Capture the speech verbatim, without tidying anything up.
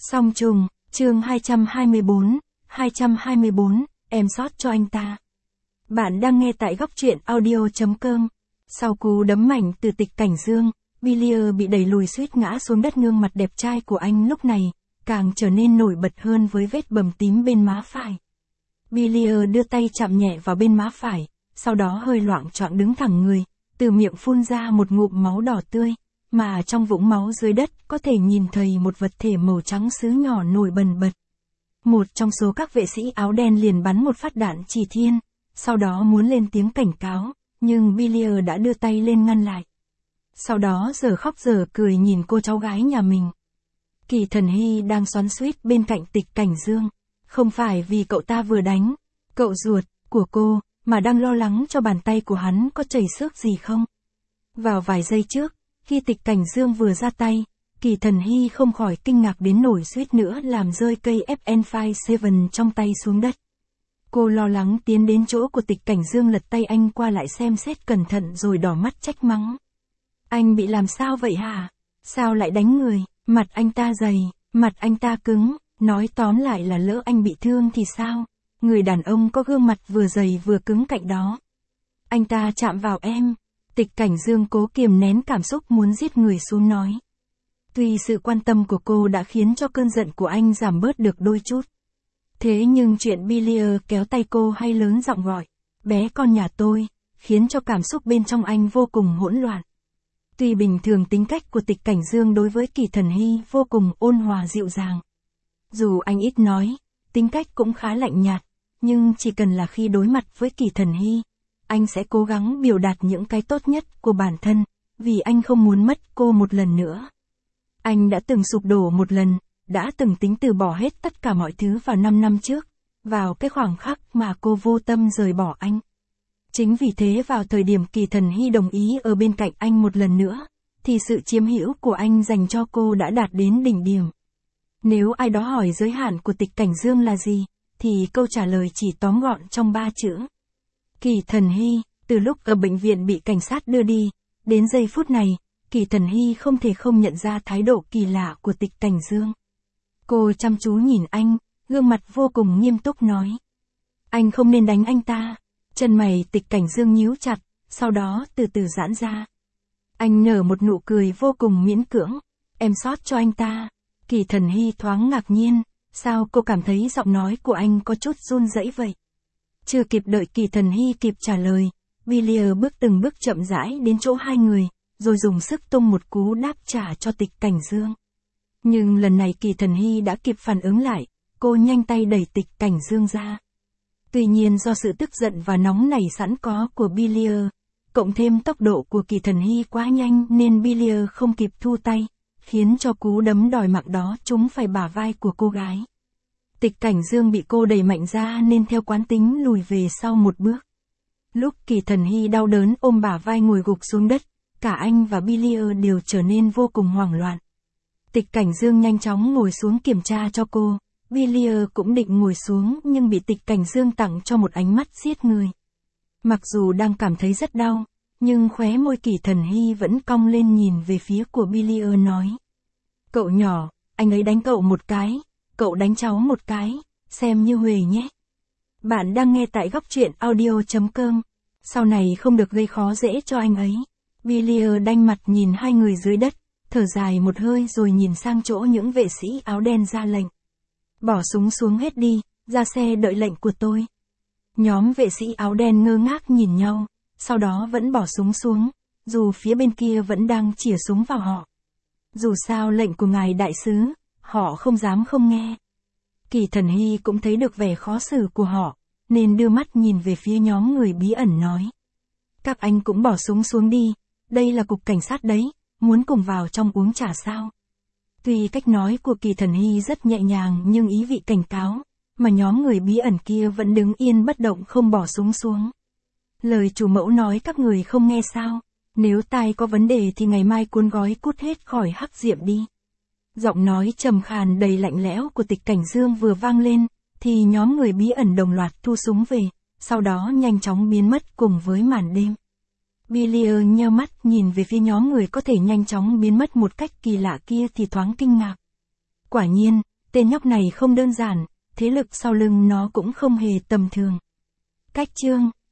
Song trùng, chương hai trăm hai mươi bốn, hai trăm hai mươi bốn, em sót cho anh ta. Bạn đang nghe tại góc truyện audio chấm com. Sau cú đấm mạnh từ Tịch Cảnh Dương, Villiers bị đẩy lùi suýt ngã xuống đất. Gương mặt đẹp trai của anh lúc này càng trở nên nổi bật hơn với vết bầm tím bên má phải. Villiers đưa tay chạm nhẹ vào bên má phải, sau đó hơi loạng choạng đứng thẳng người, từ miệng phun ra một ngụm máu đỏ tươi, mà trong vũng máu dưới đất có thể nhìn thấy một vật thể màu trắng sứ nhỏ nổi bần bật. Một trong số các vệ sĩ áo đen liền bắn một phát đạn chỉ thiên, sau đó muốn lên tiếng cảnh cáo, nhưng Villiers đã đưa tay lên ngăn lại. Sau đó giờ khóc giờ cười nhìn cô cháu gái nhà mình. Kỳ Thần Hy đang xoắn xuýt bên cạnh Tịch Cảnh Dương, không phải vì cậu ta vừa đánh cậu ruột của cô, mà đang lo lắng cho bàn tay của hắn có chảy xước gì không. Vào vài giây trước, khi Tịch Cảnh Dương vừa ra tay, Kỳ Thần Hy không khỏi kinh ngạc đến nỗi suýt nữa làm rơi cây ép en năm bảy trong tay xuống đất. Cô lo lắng tiến đến chỗ của Tịch Cảnh Dương, lật tay anh qua lại xem xét cẩn thận rồi đỏ mắt trách mắng. Anh bị làm sao vậy hả? Sao lại đánh người? Mặt anh ta dày, mặt anh ta cứng, nói tóm lại là lỡ anh bị thương thì sao? Người đàn ông có gương mặt vừa dày vừa cứng cạnh đó. Anh ta chạm vào em. Tịch Cảnh Dương cố kiềm nén cảm xúc muốn giết người xuống nói. Tuy sự quan tâm của cô đã khiến cho cơn giận của anh giảm bớt được đôi chút. Thế nhưng chuyện Villiers kéo tay cô hay lớn giọng gọi, bé con nhà tôi, khiến cho cảm xúc bên trong anh vô cùng hỗn loạn. Tuy bình thường tính cách của Tịch Cảnh Dương đối với Kỳ Thần Hy vô cùng ôn hòa dịu dàng. Dù anh ít nói, tính cách cũng khá lạnh nhạt, nhưng chỉ cần là khi đối mặt với Kỳ Thần Hy, anh sẽ cố gắng biểu đạt những cái tốt nhất của bản thân, vì anh không muốn mất cô một lần nữa. Anh đã từng sụp đổ một lần, đã từng tính từ bỏ hết tất cả mọi thứ vào năm năm trước, vào cái khoảng khắc mà cô vô tâm rời bỏ anh. Chính vì thế vào thời điểm Kỳ Thần Hy đồng ý ở bên cạnh anh một lần nữa, thì sự chiếm hữu của anh dành cho cô đã đạt đến đỉnh điểm. Nếu ai đó hỏi giới hạn của Tịch Cảnh Dương là gì, thì câu trả lời chỉ tóm gọn trong ba chữ. Kỳ Thần Hy. Từ lúc ở bệnh viện bị cảnh sát đưa đi, đến giây phút này, Kỳ Thần Hy không thể không nhận ra thái độ kỳ lạ của Tịch Cảnh Dương. Cô chăm chú nhìn anh, gương mặt vô cùng nghiêm túc nói. Anh không nên đánh anh ta. Chân mày Tịch Cảnh Dương nhíu chặt, sau đó từ từ giãn ra. Anh nở một nụ cười vô cùng miễn cưỡng. Em sót cho anh ta. Kỳ Thần Hy thoáng ngạc nhiên, sao cô cảm thấy giọng nói của anh có chút run rẩy vậy? Chưa kịp đợi Kỳ Thần Hy kịp trả lời, Villiers bước từng bước chậm rãi đến chỗ hai người, rồi dùng sức tung một cú đáp trả cho Tịch Cảnh Dương. Nhưng lần này Kỳ Thần Hy đã kịp phản ứng lại, cô nhanh tay đẩy Tịch Cảnh Dương ra. Tuy nhiên do sự tức giận và nóng nảy sẵn có của Villiers, cộng thêm tốc độ của Kỳ Thần Hy quá nhanh nên Villiers không kịp thu tay, khiến cho cú đấm đòi mạng đó trúng phải bả vai của cô gái. Tịch Cảnh Dương bị cô đẩy mạnh ra nên theo quán tính lùi về sau một bước. Lúc Kỳ Thần Hy đau đớn ôm bả vai ngồi gục xuống đất, cả anh và Villiers đều trở nên vô cùng hoảng loạn. Tịch Cảnh Dương nhanh chóng ngồi xuống kiểm tra cho cô, Villiers cũng định ngồi xuống nhưng bị Tịch Cảnh Dương tặng cho một ánh mắt giết người. Mặc dù đang cảm thấy rất đau, nhưng khóe môi Kỳ Thần Hy vẫn cong lên nhìn về phía của Villiers nói. Cậu nhỏ, anh ấy đánh cậu một cái, cậu đánh cháu một cái, xem như huề nhé. Bạn đang nghe tại góc truyện audio chấm com. Sau này không được gây khó dễ cho anh ấy. Villiers đanh mặt nhìn hai người dưới đất, thở dài một hơi rồi nhìn sang chỗ những vệ sĩ áo đen ra lệnh. Bỏ súng xuống hết đi, ra xe đợi lệnh của tôi. Nhóm vệ sĩ áo đen ngơ ngác nhìn nhau, sau đó vẫn bỏ súng xuống, dù phía bên kia vẫn đang chĩa súng vào họ. Dù sao lệnh của ngài đại sứ, họ không dám không nghe. Kỳ Thần Hy cũng thấy được vẻ khó xử của họ, nên đưa mắt nhìn về phía nhóm người bí ẩn nói. Các anh cũng bỏ súng xuống đi, đây là cục cảnh sát đấy, muốn cùng vào trong uống trà sao? Tuy cách nói của Kỳ Thần Hy rất nhẹ nhàng nhưng ý vị cảnh cáo, mà nhóm người bí ẩn kia vẫn đứng yên bất động không bỏ súng xuống. Lời chủ mẫu nói các người không nghe sao? Nếu tai có vấn đề thì ngày mai cuốn gói cút hết khỏi Hắc Diệm đi. Giọng nói trầm khàn đầy lạnh lẽo của Tịch Cảnh Dương vừa vang lên, thì nhóm người bí ẩn đồng loạt thu súng về, sau đó nhanh chóng biến mất cùng với màn đêm. Villiers nheo mắt nhìn về phía nhóm người có thể nhanh chóng biến mất một cách kỳ lạ kia thì thoáng kinh ngạc. Quả nhiên, Tên nhóc này không đơn giản, thế lực sau lưng nó cũng không hề tầm thường. Cách chương